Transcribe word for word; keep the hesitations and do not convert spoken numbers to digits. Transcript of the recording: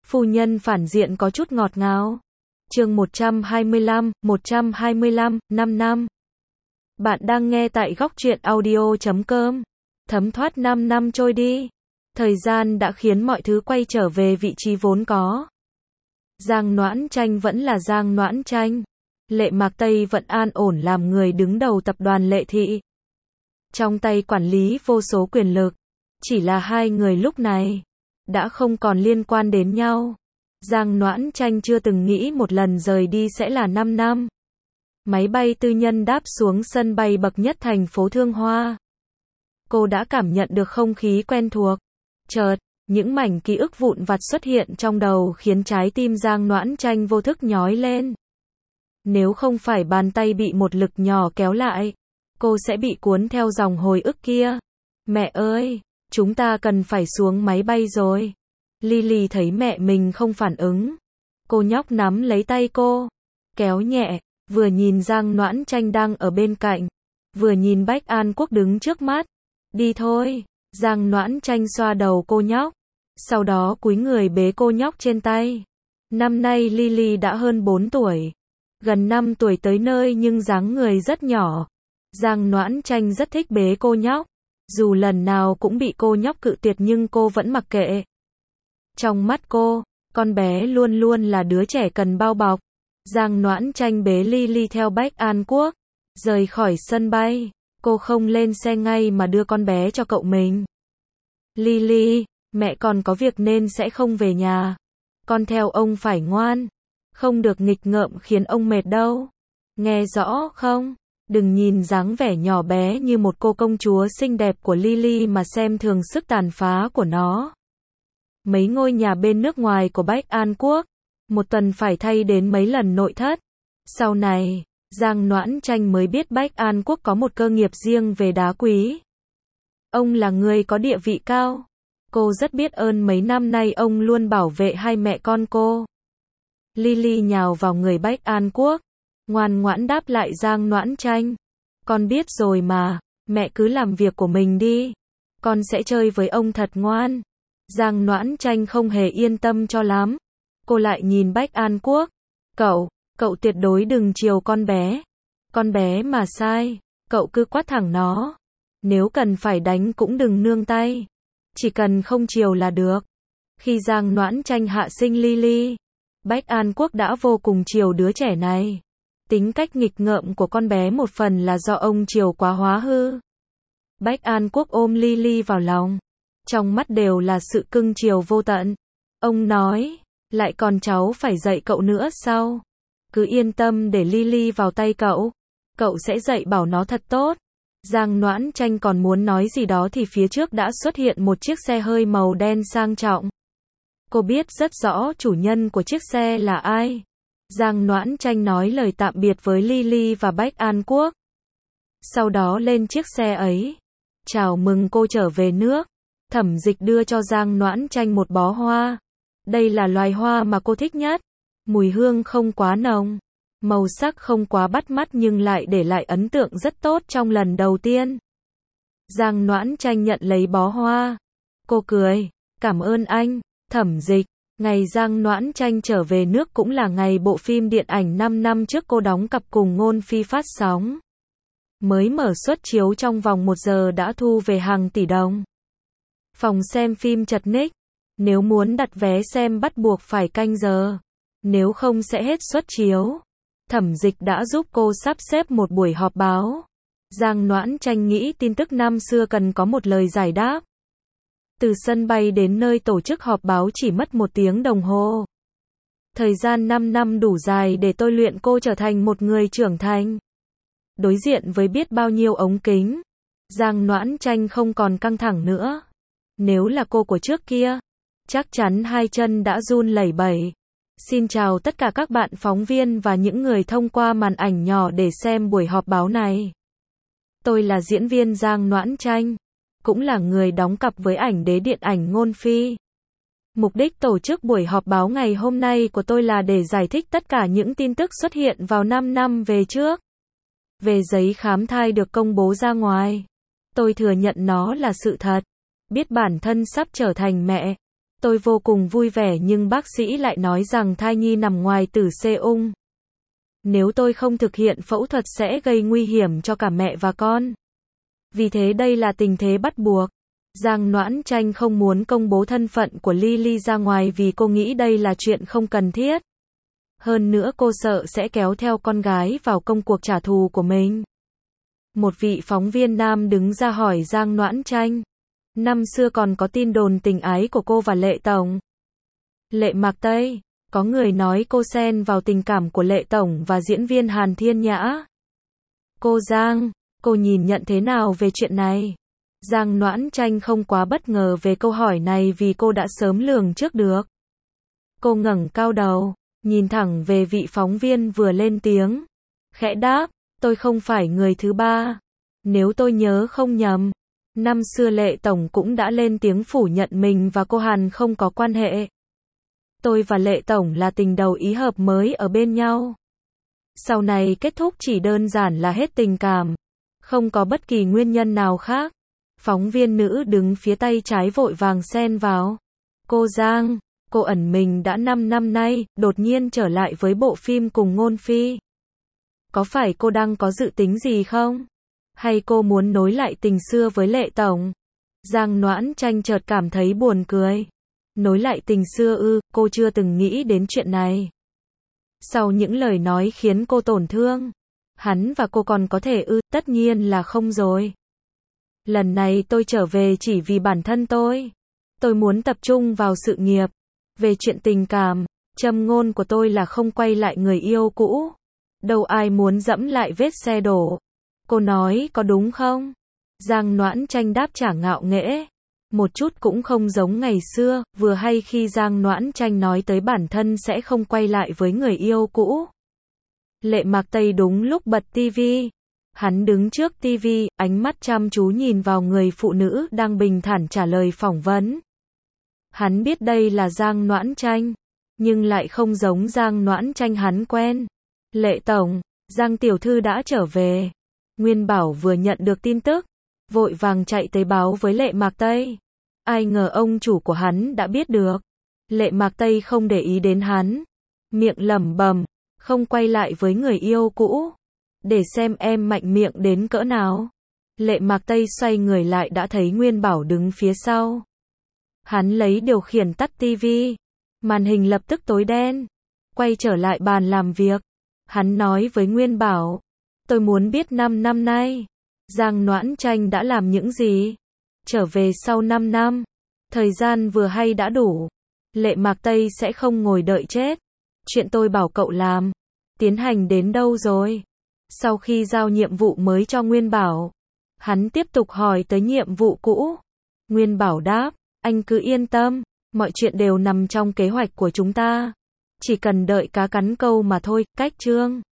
Phu nhân phản diện có chút ngọt ngào. Chương một trăm hai mươi lăm, một trăm hai mươi lăm, năm năm. Bạn đang nghe tại góc truyện audio chấm com. Thấm thoát năm năm trôi đi. Thời gian đã khiến mọi thứ quay trở về vị trí vốn có. Giang Noãn Tranh vẫn là Giang Noãn Tranh. Lệ Mạc Tây vẫn an ổn làm người đứng đầu tập đoàn Lệ Thị. Trong tay quản lý vô số quyền lực. Chỉ là hai người lúc này đã không còn liên quan đến nhau. Giang Noãn Tranh chưa từng nghĩ một lần rời đi sẽ là năm năm. Máy bay tư nhân đáp xuống sân bay bậc nhất thành phố Thương Hoa. Cô đã cảm nhận được không khí quen thuộc. Chợt, những mảnh ký ức vụn vặt xuất hiện trong đầu khiến trái tim Giang Noãn Tranh vô thức nhói lên. Nếu không phải bàn tay bị một lực nhỏ kéo lại, cô sẽ bị cuốn theo dòng hồi ức kia. Mẹ ơi, chúng ta cần phải xuống máy bay rồi. Lily thấy mẹ mình không phản ứng. Cô nhóc nắm lấy tay cô, kéo nhẹ, vừa nhìn Giang Noãn Tranh đang ở bên cạnh, vừa nhìn Bách An Quốc đứng trước mắt. Đi thôi. Giang Noãn Tranh xoa đầu cô nhóc, sau đó cúi người bế cô nhóc trên tay. Năm nay Lily đã hơn bốn tuổi, gần năm tuổi tới nơi nhưng dáng người rất nhỏ. Giang Noãn Tranh rất thích bế cô nhóc, dù lần nào cũng bị cô nhóc cự tuyệt nhưng cô vẫn mặc kệ. Trong mắt cô, con bé luôn luôn là đứa trẻ cần bao bọc. Giang Noãn Tranh bế Lily theo Bách An Quốc, rời khỏi sân bay. Cô không lên xe ngay mà đưa con bé cho cậu mình. Lily, mẹ còn có việc nên sẽ không về nhà. Con theo ông phải ngoan, không được nghịch ngợm khiến ông mệt đâu. Nghe rõ không? Đừng nhìn dáng vẻ nhỏ bé như một cô công chúa xinh đẹp của Lily mà xem thường sức tàn phá của nó. Mấy ngôi nhà bên nước ngoài của Bách An Quốc, một tuần phải thay đến mấy lần nội thất. Sau này, Giang Noãn Tranh mới biết Bách An Quốc có một cơ nghiệp riêng về đá quý. Ông là người có địa vị cao. Cô rất biết ơn mấy năm nay ông luôn bảo vệ hai mẹ con cô. Lily nhào vào người Bách An Quốc, ngoan ngoãn đáp lại Giang Noãn Tranh. Con biết rồi mà, mẹ cứ làm việc của mình đi. Con sẽ chơi với ông thật ngoan. Giang Noãn Tranh không hề yên tâm cho lắm. Cô lại nhìn Bách An Quốc. Cậu, cậu tuyệt đối đừng chiều con bé. Con bé mà sai, cậu cứ quát thẳng nó. Nếu cần phải đánh cũng đừng nương tay. Chỉ cần không chiều là được. Khi Giang Noãn Tranh hạ sinh Lily, Bách An Quốc đã vô cùng chiều đứa trẻ này. Tính cách nghịch ngợm của con bé một phần là do ông chiều quá hóa hư. Bách An Quốc ôm Lily vào lòng, trong mắt đều là sự cưng chiều vô tận. Ông nói, lại còn cháu phải dạy cậu nữa sao? Cứ yên tâm để Lily vào tay cậu. Cậu sẽ dạy bảo nó thật tốt. Giang Noãn Tranh còn muốn nói gì đó thì phía trước đã xuất hiện một chiếc xe hơi màu đen sang trọng. Cô biết rất rõ chủ nhân của chiếc xe là ai. Giang Noãn Tranh nói lời tạm biệt với Lily và Bách An Quốc. Sau đó lên chiếc xe ấy. Chào mừng cô trở về nước. Thẩm Dịch đưa cho Giang Noãn Tranh một bó hoa. Đây là loài hoa mà cô thích nhất. Mùi hương không quá nồng, màu sắc không quá bắt mắt nhưng lại để lại ấn tượng rất tốt trong lần đầu tiên. Giang Noãn Tranh nhận lấy bó hoa. Cô cười, cảm ơn anh, Thẩm Dịch. Ngày Giang Noãn Tranh trở về nước cũng là ngày bộ phim điện ảnh năm năm trước cô đóng cặp cùng Ngôn Phi phát sóng. Mới mở suất chiếu trong vòng một giờ đã thu về hàng tỷ đồng. Phòng xem phim chật ních. Nếu muốn đặt vé xem bắt buộc phải canh giờ. Nếu không sẽ hết suất chiếu. Thẩm Dịch đã giúp cô sắp xếp một buổi họp báo. Giang Noãn Tranh nghĩ tin tức năm xưa cần có một lời giải đáp. Từ sân bay đến nơi tổ chức họp báo chỉ mất một tiếng đồng hồ. Thời gian năm năm đủ dài để tôi luyện cô trở thành một người trưởng thành. Đối diện với biết bao nhiêu ống kính, Giang Noãn Tranh không còn căng thẳng nữa. Nếu là cô của trước kia, chắc chắn hai chân đã run lẩy bẩy. Xin chào tất cả các bạn phóng viên và những người thông qua màn ảnh nhỏ để xem buổi họp báo này. Tôi là diễn viên Giang Noãn Tranh, cũng là người đóng cặp với ảnh đế điện ảnh Ngôn Phi. Mục đích tổ chức buổi họp báo ngày hôm nay của tôi là để giải thích tất cả những tin tức xuất hiện vào năm năm về trước. Về giấy khám thai được công bố ra ngoài. Tôi thừa nhận nó là sự thật. Biết bản thân sắp trở thành mẹ. Tôi vô cùng vui vẻ nhưng bác sĩ lại nói rằng thai nhi nằm ngoài tử xê ung. Nếu tôi không thực hiện phẫu thuật sẽ gây nguy hiểm cho cả mẹ và con. Vì thế đây là tình thế bắt buộc. Giang Noãn Tranh không muốn công bố thân phận của Lily ra ngoài vì cô nghĩ đây là chuyện không cần thiết. Hơn nữa cô sợ sẽ kéo theo con gái vào công cuộc trả thù của mình. Một vị phóng viên nam đứng ra hỏi Giang Noãn Tranh. Năm xưa còn có tin đồn tình ái của cô và Lệ Tổng. Lệ Mạc Tây, có người nói cô xen vào tình cảm của Lệ Tổng và diễn viên Hàn Thiên Nhã. Cô Giang, cô nhìn nhận thế nào về chuyện này? Giang Noãn Tranh không quá bất ngờ về câu hỏi này vì cô đã sớm lường trước được. Cô ngẩng cao đầu, nhìn thẳng về vị phóng viên vừa lên tiếng. Khẽ đáp, tôi không phải người thứ ba. Nếu tôi nhớ không nhầm, năm xưa Lệ Tổng cũng đã lên tiếng phủ nhận mình và cô Hàn không có quan hệ. Tôi và Lệ Tổng là tình đầu ý hợp mới ở bên nhau. Sau này kết thúc chỉ đơn giản là hết tình cảm. Không có bất kỳ nguyên nhân nào khác. Phóng viên nữ đứng phía tay trái vội vàng xen vào. Cô Giang, cô ẩn mình đã năm năm nay, đột nhiên trở lại với bộ phim cùng Ngôn Phi. Có phải cô đang có dự tính gì không? Hay cô muốn nối lại tình xưa với Lệ Tổng? Giang Noãn Tranh chợt cảm thấy buồn cười. Nối lại tình xưa ư, cô chưa từng nghĩ đến chuyện này. Sau những lời nói khiến cô tổn thương, hắn và cô còn có thể ư, tất nhiên là không rồi. Lần này tôi trở về chỉ vì bản thân tôi. Tôi muốn tập trung vào sự nghiệp. Về chuyện tình cảm, châm ngôn của tôi là không quay lại người yêu cũ. Đâu ai muốn dẫm lại vết xe đổ. Cô nói có đúng không? Giang Noãn Tranh đáp trả ngạo nghễ. Một chút cũng không giống ngày xưa, vừa hay khi Giang Noãn Tranh nói tới bản thân sẽ không quay lại với người yêu cũ. Lệ Mạc Tây đúng lúc bật tivi. Hắn đứng trước tivi, ánh mắt chăm chú nhìn vào người phụ nữ đang bình thản trả lời phỏng vấn. Hắn biết đây là Giang Noãn Tranh, nhưng lại không giống Giang Noãn Tranh hắn quen. Lệ Tổng, Giang tiểu thư đã trở về. Nguyên Bảo vừa nhận được tin tức, vội vàng chạy tới báo với Lệ Mạc Tây. Ai ngờ ông chủ của hắn đã biết được. Lệ Mạc Tây không để ý đến hắn, miệng lẩm bẩm, không quay lại với người yêu cũ. Để xem em mạnh miệng đến cỡ nào. Lệ Mạc Tây xoay người lại đã thấy Nguyên Bảo đứng phía sau. Hắn lấy điều khiển tắt tivi. Màn hình lập tức tối đen. Quay trở lại bàn làm việc. Hắn nói với Nguyên Bảo. Tôi muốn biết năm năm nay, Giang Noãn Tranh đã làm những gì? Trở về sau năm năm. Thời gian vừa hay đã đủ. Lệ Mạc Tây sẽ không ngồi đợi chết. Chuyện tôi bảo cậu làm, tiến hành đến đâu rồi? Sau khi giao nhiệm vụ mới cho Nguyên Bảo, hắn tiếp tục hỏi tới nhiệm vụ cũ. Nguyên Bảo đáp, anh cứ yên tâm, mọi chuyện đều nằm trong kế hoạch của chúng ta. Chỉ cần đợi cá cắn câu mà thôi, cách chương.